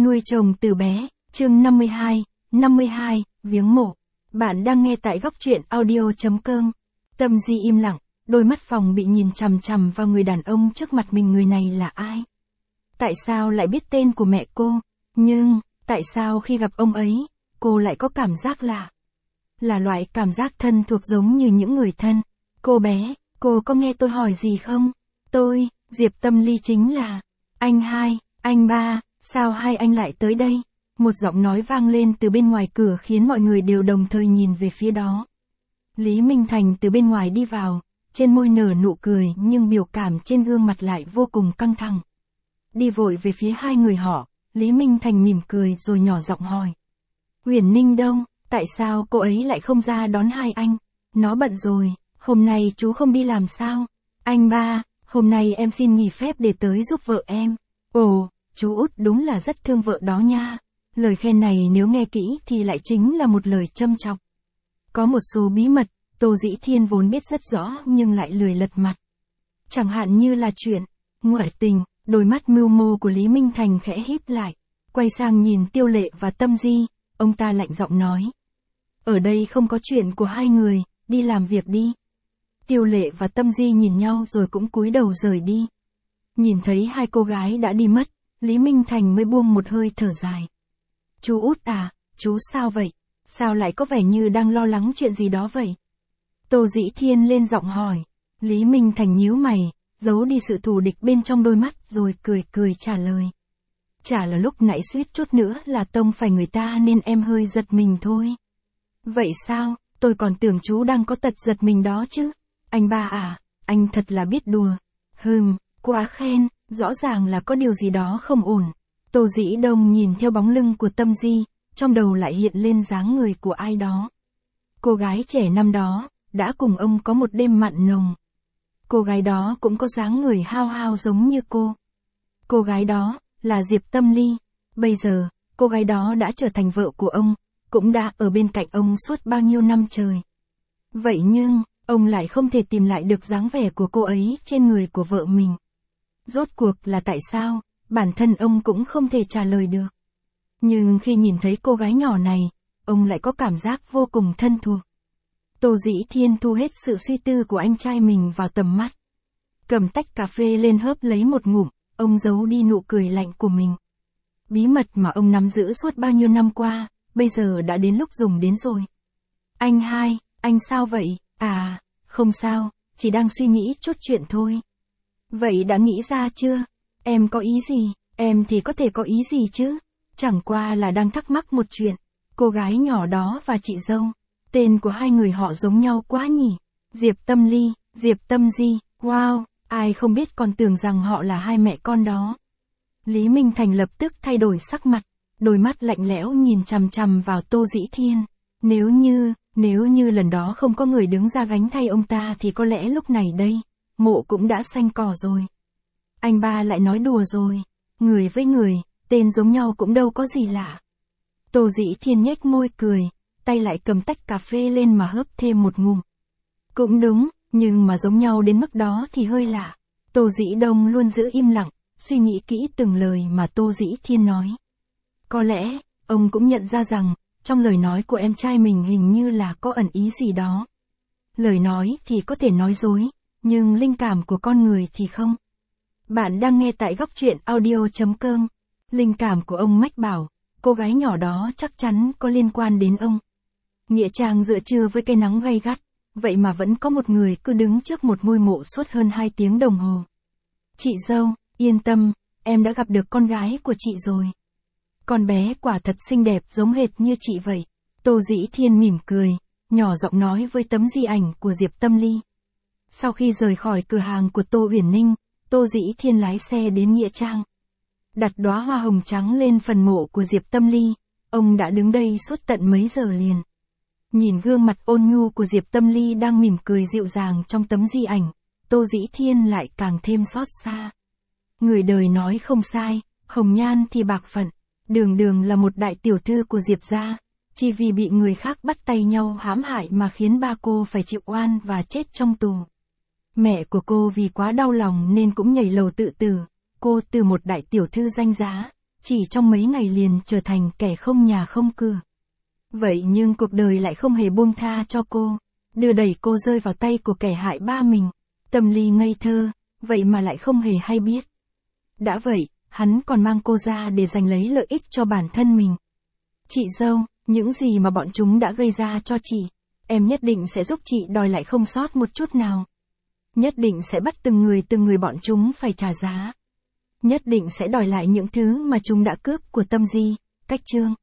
Nuôi chồng từ bé, chương 52, viếng mộ. Bạn đang nghe tại góc truyện audio.com. Tâm Di im lặng, đôi mắt phòng bị nhìn chằm chằm vào người đàn ông trước mặt mình. Người này là ai? Tại sao lại biết tên của mẹ cô? Nhưng, tại sao khi gặp ông ấy, cô lại có cảm giác lạ? Là loại cảm giác thân thuộc giống như những người thân. Cô bé, cô có nghe tôi hỏi gì không? Tôi, Diệp Tâm Ly chính là... Anh hai, anh ba, sao hai anh lại tới đây? Một giọng nói vang lên từ bên ngoài cửa khiến mọi người đều đồng thời nhìn về phía đó. Lý Minh Thành từ bên ngoài đi vào, trên môi nở nụ cười nhưng biểu cảm trên gương mặt lại vô cùng căng thẳng. Đi vội về phía hai người họ, Lý Minh Thành mỉm cười rồi nhỏ giọng hỏi. Uyển Ninh đâu, tại sao cô ấy lại không ra đón hai anh? Nó bận rồi, hôm nay chú không đi làm sao? Anh ba, hôm nay em xin nghỉ phép để tới giúp vợ em. Ồ, chú Út đúng là rất thương vợ đó nha. Lời khen này nếu nghe kỹ thì lại chính là một lời châm chọc. Có một số bí mật, Tô Dĩ Thiên vốn biết rất rõ nhưng lại lười lật mặt. Chẳng hạn như là chuyện ngoại tình. Đôi mắt mưu mô của Lý Minh Thành khẽ híp lại, quay sang nhìn Tiêu Lệ và Tâm Di, ông ta lạnh giọng nói. Ở đây không có chuyện của hai người, đi làm việc đi. Tiêu Lệ và Tâm Di nhìn nhau rồi cũng cúi đầu rời đi. Nhìn thấy hai cô gái đã đi mất, Lý Minh Thành mới buông một hơi thở dài. Chú Út à, chú sao vậy? Sao lại có vẻ như đang lo lắng chuyện gì đó vậy? Tô Dĩ Thiên lên giọng hỏi. Lý Minh Thành nhíu mày, giấu đi sự thù địch bên trong đôi mắt rồi cười trả lời. Chả là lúc nãy suýt chút nữa là tông phải người ta nên em hơi giật mình thôi. Vậy sao, tôi còn tưởng chú đang có tật giật mình đó chứ. Anh ba à, anh thật là biết đùa. Quá khen, rõ ràng là có điều gì đó không ổn. Tô Dĩ Đông nhìn theo bóng lưng của Tâm Di, trong đầu lại hiện lên dáng người của ai đó. Cô gái trẻ năm đó, đã cùng ông có một đêm mặn nồng. Cô gái đó cũng có dáng người hao hao giống như cô. Cô gái đó, là Diệp Tâm Ly. Bây giờ, cô gái đó đã trở thành vợ của ông, cũng đã ở bên cạnh ông suốt bao nhiêu năm trời. Vậy nhưng, ông lại không thể tìm lại được dáng vẻ của cô ấy trên người của vợ mình. Rốt cuộc là tại sao, bản thân ông cũng không thể trả lời được. Nhưng khi nhìn thấy cô gái nhỏ này, ông lại có cảm giác vô cùng thân thuộc. Tô Dĩ Thiên thu hết sự suy tư của anh trai mình vào tầm mắt. Cầm tách cà phê lên hớp lấy một ngụm, ông giấu đi nụ cười lạnh của mình. Bí mật mà ông nắm giữ suốt bao nhiêu năm qua, bây giờ đã đến lúc dùng đến rồi. Anh hai, anh sao vậy? À, không sao, chỉ đang suy nghĩ chút chuyện thôi. Vậy đã nghĩ ra chưa? Em có ý gì? Em thì có thể có ý gì chứ? Chẳng qua là đang thắc mắc một chuyện. Cô gái nhỏ đó và chị dâu. Tên của hai người họ giống nhau quá nhỉ? Diệp Tâm Ly, Diệp Tâm Di, wow, ai không biết còn tưởng rằng họ là hai mẹ con đó. Lý Minh Thành lập tức thay đổi sắc mặt, đôi mắt lạnh lẽo nhìn chằm chằm vào Tô Dĩ Thiên. Nếu như lần đó không có người đứng ra gánh thay ông ta thì có lẽ lúc này đây, mộ cũng đã xanh cỏ rồi. Anh ba lại nói đùa rồi, người với người, tên giống nhau cũng đâu có gì lạ. Tô Dĩ Thiên nhếch môi cười, tay lại cầm tách cà phê lên mà hớp thêm một ngụm. Cũng đúng, nhưng mà giống nhau đến mức đó thì hơi lạ. Tô Dĩ Đông luôn giữ im lặng, suy nghĩ kỹ từng lời mà Tô Dĩ Thiên nói. Có lẽ, ông cũng nhận ra rằng, trong lời nói của em trai mình hình như là có ẩn ý gì đó. Lời nói thì có thể nói dối, nhưng linh cảm của con người thì không. Bạn đang nghe tại góc truyện audio.com. Linh cảm của ông mách bảo, cô gái nhỏ đó chắc chắn có liên quan đến ông. Nghĩa trang giữa trưa với cây nắng gay gắt, vậy mà vẫn có một người cứ đứng trước một ngôi mộ suốt hơn 2 tiếng đồng hồ. Chị dâu, yên tâm, em đã gặp được con gái của chị rồi. Con bé quả thật xinh đẹp giống hệt như chị vậy. Tô Dĩ Thiên mỉm cười, nhỏ giọng nói với tấm di ảnh của Diệp Tâm Ly. Sau khi rời khỏi cửa hàng của Tô Uyển Ninh, Tô Dĩ Thiên lái xe đến nghĩa trang. Đặt đóa hoa hồng trắng lên phần mộ của Diệp Tâm Ly, ông đã đứng đây suốt tận mấy giờ liền. Nhìn gương mặt ôn nhu của Diệp Tâm Ly đang mỉm cười dịu dàng trong tấm di ảnh, Tô Dĩ Thiên lại càng thêm xót xa. Người đời nói không sai, hồng nhan thì bạc phận, đường là một đại tiểu thư của Diệp gia, chỉ vì bị người khác bắt tay nhau hãm hại mà khiến ba cô phải chịu oan và chết trong tù. Mẹ của cô vì quá đau lòng nên cũng nhảy lầu tự tử, cô từ một đại tiểu thư danh giá, chỉ trong mấy ngày liền trở thành kẻ không nhà không cửa. Vậy nhưng cuộc đời lại không hề buông tha cho cô, đưa đẩy cô rơi vào tay của kẻ hại ba mình. Tâm Ly ngây thơ, vậy mà lại không hề hay biết. Đã vậy, hắn còn mang cô ra để giành lấy lợi ích cho bản thân mình. Chị dâu, những gì mà bọn chúng đã gây ra cho chị, em nhất định sẽ giúp chị đòi lại không sót một chút nào. Nhất định sẽ bắt từng người bọn chúng phải trả giá. Nhất định sẽ đòi lại những thứ mà chúng đã cướp của Tâm Di, Cách Trương.